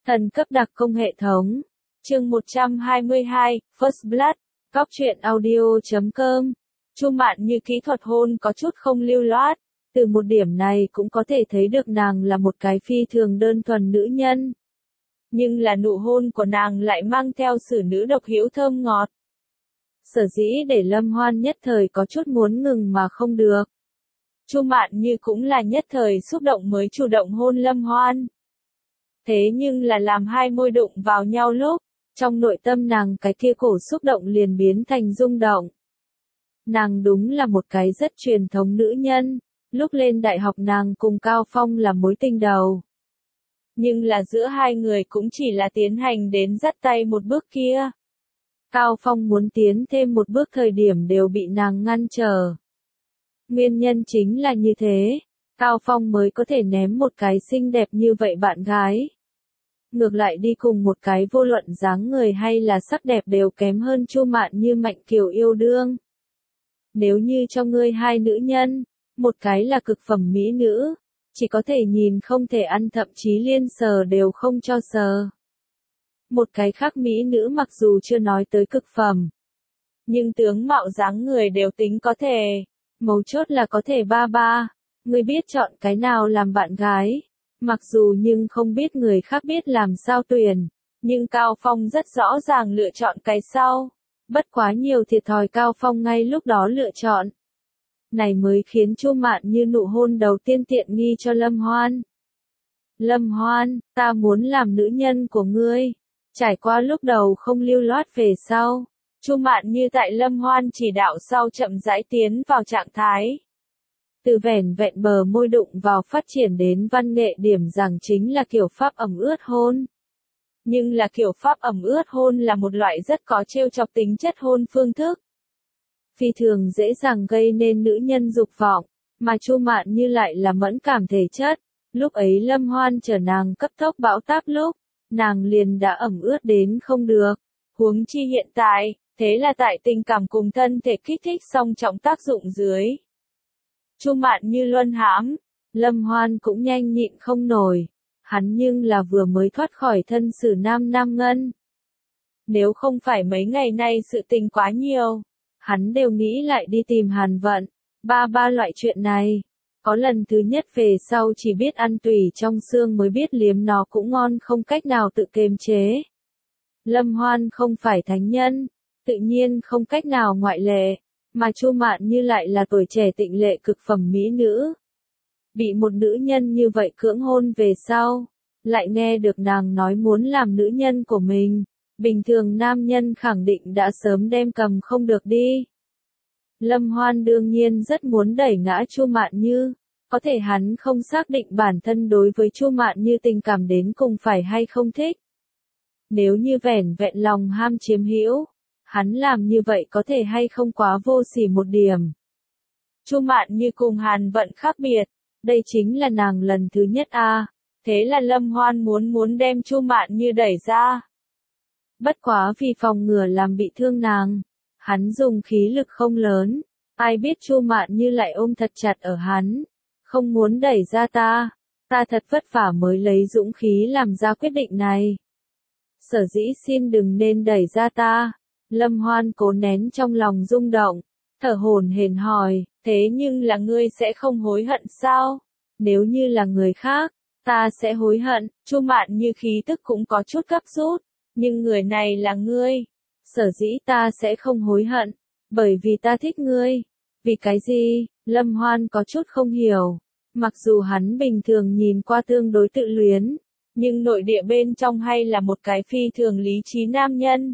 Thần cấp đặc công hệ thống. Chương 122, First Blood. Góc truyện audio.com. Chu Mạn Như kỹ thuật hôn có chút không lưu loát. Từ một điểm này cũng có thể thấy được nàng là một cái phi thường đơn thuần nữ nhân. Nhưng là nụ hôn của nàng lại mang theo sử nữ độc hữu thơm ngọt. Sở dĩ để Lâm Hoan nhất thời có chút muốn ngừng mà không được. Chu Mạn Như cũng là nhất thời xúc động mới chủ động hôn Lâm Hoan. Thế nhưng là làm hai môi đụng vào nhau lúc, trong nội tâm nàng cái kia cổ xúc động liền biến thành rung động. Nàng đúng là một cái rất truyền thống nữ nhân, lúc lên đại học nàng cùng Cao Phong là mối tình đầu. Nhưng là giữa hai người cũng chỉ là tiến hành đến dắt tay một bước kia. Cao Phong muốn tiến thêm một bước thời điểm đều bị nàng ngăn trở. Nguyên nhân chính là như thế, Cao Phong mới có thể ném một cái xinh đẹp như vậy bạn gái. Ngược lại đi cùng một cái vô luận dáng người hay là sắc đẹp đều kém hơn Chu Mạn Như Mạnh Kiều yêu đương. Nếu như cho ngươi hai nữ nhân, một cái là cực phẩm mỹ nữ, chỉ có thể nhìn không thể ăn thậm chí liên sờ đều không cho sờ. Một cái khác mỹ nữ mặc dù chưa nói tới cực phẩm, nhưng tướng mạo dáng người đều tính có thể, mấu chốt là có thể ba ba, ngươi biết chọn cái nào làm bạn gái. Mặc dù nhưng không biết người khác biết làm sao tuyển, nhưng Cao Phong rất rõ ràng lựa chọn cái sau. Bất quá nhiều thiệt thòi Cao Phong ngay lúc đó lựa chọn. Này mới khiến Chu Mạn Như nụ hôn đầu tiên tiện nghi cho Lâm Hoan. Lâm Hoan, ta muốn làm nữ nhân của ngươi. Trải qua lúc đầu không lưu loát về sau, Chu Mạn Như tại Lâm Hoan chỉ đạo sau chậm rãi tiến vào trạng thái. Từ vẻn vẹn bờ môi đụng vào phát triển đến văn nghệ điểm rằng chính là kiểu pháp ẩm ướt hôn. Nhưng là kiểu pháp ẩm ướt hôn là một loại rất có trêu chọc tính chất hôn phương thức. Phi thường dễ dàng gây nên nữ nhân dục vọng, mà Chu Mạn Như lại là mẫn cảm thể chất. Lúc ấy Lâm Hoan chở nàng cấp tốc bão táp lúc, nàng liền đã ẩm ướt đến không được. Huống chi hiện tại, thế là tại tình cảm cùng thân thể kích thích song trọng tác dụng dưới. Chu Mạn Như luân hãm, Lâm Hoan cũng nhanh nhịn không nổi, hắn nhưng là vừa mới thoát khỏi thân xử nam ngân. Nếu không phải mấy ngày nay sự tình quá nhiều, hắn đều nghĩ lại đi tìm Hàn Vận, ba loại chuyện này. Có lần thứ nhất về sau chỉ biết ăn tùy trong xương mới biết liếm nó cũng ngon không cách nào tự kiềm chế. Lâm Hoan không phải thánh nhân, tự nhiên không cách nào ngoại lệ. Mà Chu Mạn Như lại là tuổi trẻ tịnh lệ cực phẩm mỹ nữ. Bị một nữ nhân như vậy cưỡng hôn về sau, lại nghe được nàng nói muốn làm nữ nhân của mình, bình thường nam nhân khẳng định đã sớm đem cầm không được đi. Lâm Hoan đương nhiên rất muốn đẩy ngã Chu Mạn Như, có thể hắn không xác định bản thân đối với Chu Mạn Như tình cảm đến cùng phải hay không thích. Nếu như vẻn vẹn lòng ham chiếm hữu, hắn làm như vậy có thể hay không quá vô sỉ một điểm. Chu Mạn Như cùng Hàn Vận khác biệt, đây chính là nàng lần thứ nhất a. Thế là Lâm Hoan muốn đem Chu Mạn Như đẩy ra. Bất quá vì phòng ngừa làm bị thương nàng, hắn dùng khí lực không lớn, ai biết Chu Mạn Như lại ôm thật chặt ở hắn, không muốn đẩy ra ta thật vất vả mới lấy dũng khí làm ra quyết định này. Sở dĩ xin đừng nên đẩy ra ta. Lâm Hoan cố nén trong lòng rung động, thở hổn hển hỏi, thế nhưng là ngươi sẽ không hối hận sao? Nếu như là người khác, ta sẽ hối hận. Chu Mạn Như khí tức cũng có chút gấp rút, nhưng người này là ngươi. Sở dĩ ta sẽ không hối hận, bởi vì ta thích ngươi. Vì cái gì? Lâm Hoan có chút không hiểu. Mặc dù hắn bình thường nhìn qua tương đối tự luyến, nhưng nội địa bên trong hay là một cái phi thường lý trí nam nhân.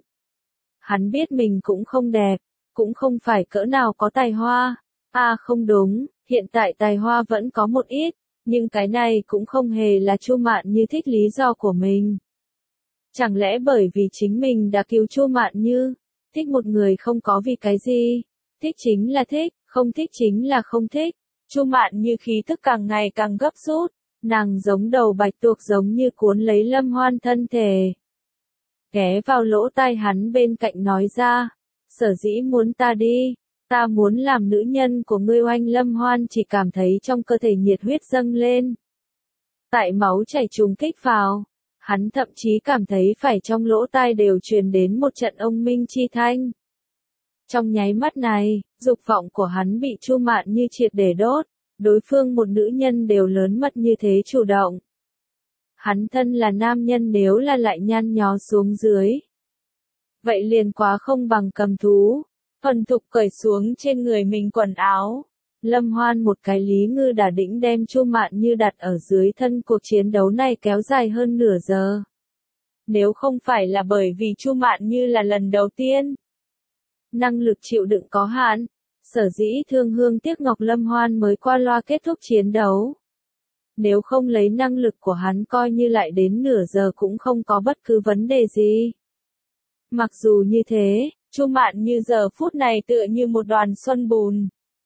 Hắn biết mình cũng không đẹp, cũng không phải cỡ nào có tài hoa. Không đúng, hiện tại tài hoa vẫn có một ít, nhưng cái này cũng không hề là Chu Mạn Như thích lý do của mình. Chẳng lẽ bởi vì chính mình đã cứu Chu Mạn Như? Thích một người không có vì cái gì, thích chính là thích, không thích chính là không thích. Chu Mạn Như khí tức càng ngày càng gấp rút, nàng giống đầu bạch tuộc giống như cuốn lấy Lâm Hoan thân thể. Ghé vào lỗ tai hắn bên cạnh nói ra, sở dĩ muốn ta đi, ta muốn làm nữ nhân của ngươi. Oanh Lâm Hoan chỉ cảm thấy trong cơ thể nhiệt huyết dâng lên. Tại máu chảy trùng kích vào, Hắn thậm chí cảm thấy phải trong lỗ tai đều truyền đến một trận ông minh chi thanh. Trong nháy mắt này, dục vọng của hắn bị Chu Mạn Như triệt để đốt, đối phương một nữ nhân đều lớn mật như thế chủ động. Hắn thân là nam nhân nếu là lại nhăn nhó xuống dưới. Vậy liền quá không bằng cầm thú, thuần thục cởi xuống trên người mình quần áo. Lâm Hoan một cái Lý Ngư Đả Đĩnh đem Chu Mạn Như đặt ở dưới thân, cuộc chiến đấu này kéo dài hơn nửa giờ. Nếu không phải là bởi vì Chu Mạn Như là lần đầu tiên, năng lực chịu đựng có hạn, sở dĩ thương hương tiếc ngọc Lâm Hoan mới qua loa kết thúc chiến đấu. Nếu không lấy năng lực của hắn coi như lại đến nửa giờ cũng không có bất cứ vấn đề gì. Mặc dù như thế, Chu Mạn Như giờ phút này tựa như một đoàn xuân bùn.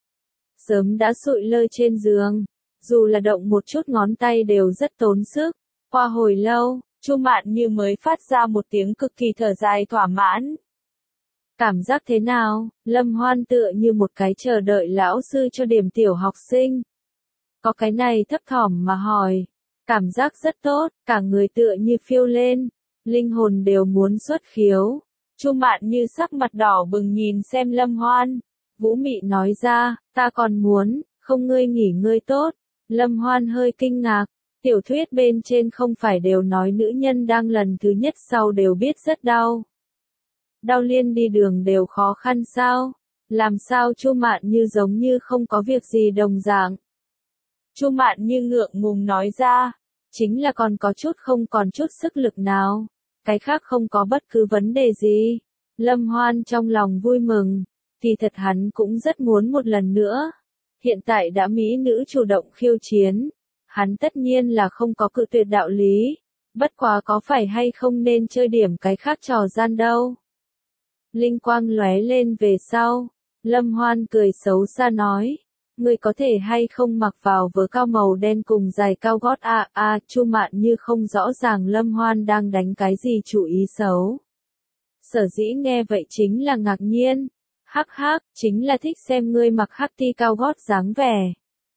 Sớm đã sụi lơ trên giường, dù là động một chút ngón tay đều rất tốn sức. Qua hồi lâu, Chu Mạn Như mới phát ra một tiếng cực kỳ thở dài thỏa mãn. Cảm giác thế nào? Lâm Hoan tựa như một cái chờ đợi lão sư cho điểm tiểu học sinh. Có cái này thấp thỏm mà hỏi. Cảm giác rất tốt, cả người tựa như phiêu lên, linh hồn đều muốn xuất khiếu. Chu Mạn Như sắc mặt đỏ bừng nhìn xem Lâm Hoan. Vũ Mị nói ra, ta còn muốn, không ngươi nghỉ ngơi tốt. Lâm Hoan hơi kinh ngạc, tiểu thuyết bên trên không phải đều nói nữ nhân đang lần thứ nhất sau đều biết rất đau. Đau liên đi đường đều khó khăn sao? Làm sao Chu Mạn Như giống như không có việc gì đồng dạng? Chu Mạn Như ngượng ngùng nói ra, chính là còn có chút không còn chút sức lực nào, cái khác không có bất cứ vấn đề gì. Lâm Hoan trong lòng vui mừng, kỳ thật hắn cũng rất muốn một lần nữa. Hiện tại đã mỹ nữ chủ động khiêu chiến, hắn tất nhiên là không có cự tuyệt đạo lý, bất quá có phải hay không nên chơi điểm cái khác trò gian đâu. Linh quang lóe lên về sau, Lâm Hoan cười xấu xa nói, ngươi có thể hay không mặc vào vớ cao màu đen cùng giày cao gót Chu Mạn Như không rõ ràng Lâm Hoan đang đánh cái gì chủ ý xấu. Sở dĩ nghe vậy chính là ngạc nhiên, hắc hắc, chính là thích xem ngươi mặc hắc ti cao gót dáng vẻ.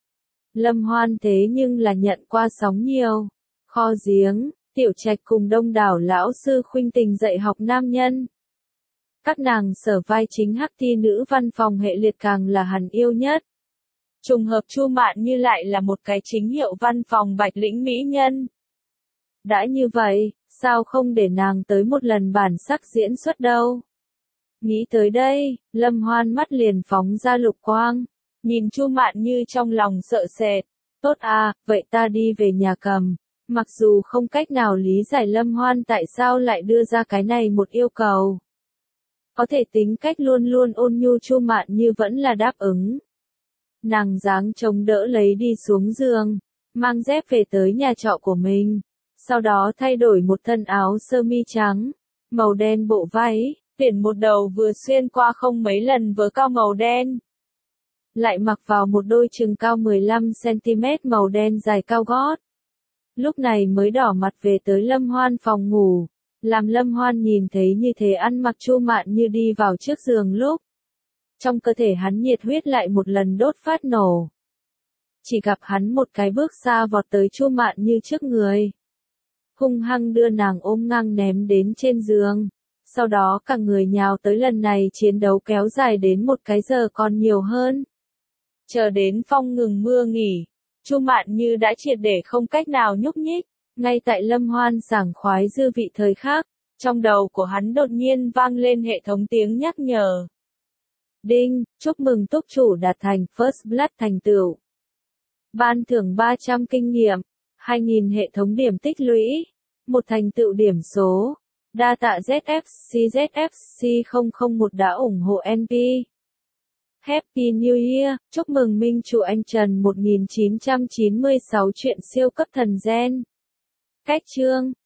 Lâm Hoan thế nhưng là nhận qua sóng nhiều, kho giếng, tiểu trạch cùng đông đảo lão sư khuynh tình dạy học nam nhân. Các nàng sở vai chính hắc ti nữ văn phòng hệ liệt càng là hắn yêu nhất. Trùng hợp Chu Mạn Như lại là một cái chính hiệu văn phòng bạch lĩnh mỹ nhân. Đã như vậy, sao không để nàng tới một lần bản sắc diễn xuất đâu? Nghĩ tới đây, Lâm Hoan mắt liền phóng ra lục quang, nhìn Chu Mạn Như trong lòng sợ sệt. Tốt à, vậy ta đi về nhà cầm. Mặc dù không cách nào lý giải Lâm Hoan tại sao lại đưa ra cái này một yêu cầu. Có thể tính cách luôn luôn ôn nhu Chu Mạn Như vẫn là đáp ứng. Nàng dáng chống đỡ lấy đi xuống giường, mang dép về tới nhà trọ của mình. Sau đó thay đổi một thân áo sơ mi trắng, màu đen bộ váy, tuyển một đầu vừa xuyên qua không mấy lần vớ cao màu đen. Lại mặc vào một đôi chừng cao 15cm màu đen dài cao gót. Lúc này mới đỏ mặt về tới Lâm Hoan phòng ngủ, làm Lâm Hoan nhìn thấy như thế ăn mặc Chu Mạn Như đi vào trước giường lúc. Trong cơ thể hắn nhiệt huyết lại một lần đốt phát nổ. Chỉ gặp hắn một cái bước xa vọt tới Chu Mạn Như trước người. Hung hăng đưa nàng ôm ngang ném đến trên giường. Sau đó cả người nhào tới, lần này chiến đấu kéo dài đến một cái giờ còn nhiều hơn. Chờ đến phong ngừng mưa nghỉ, Chu Mạn Như đã triệt để không cách nào nhúc nhích. Ngay tại Lâm Hoan sảng khoái dư vị thời khắc, trong đầu của hắn đột nhiên vang lên hệ thống tiếng nhắc nhở. Đinh, chúc mừng túc chủ đạt thành First Blood thành tựu. Ban thưởng 300 kinh nghiệm, 2.000 hệ thống điểm tích lũy, một thành tựu điểm số. Đa tạ ZFC 001 đã ủng hộ NP. Happy New Year, chúc mừng Minh chủ anh Trần 1996 chuyện siêu cấp thần gen. Cách chương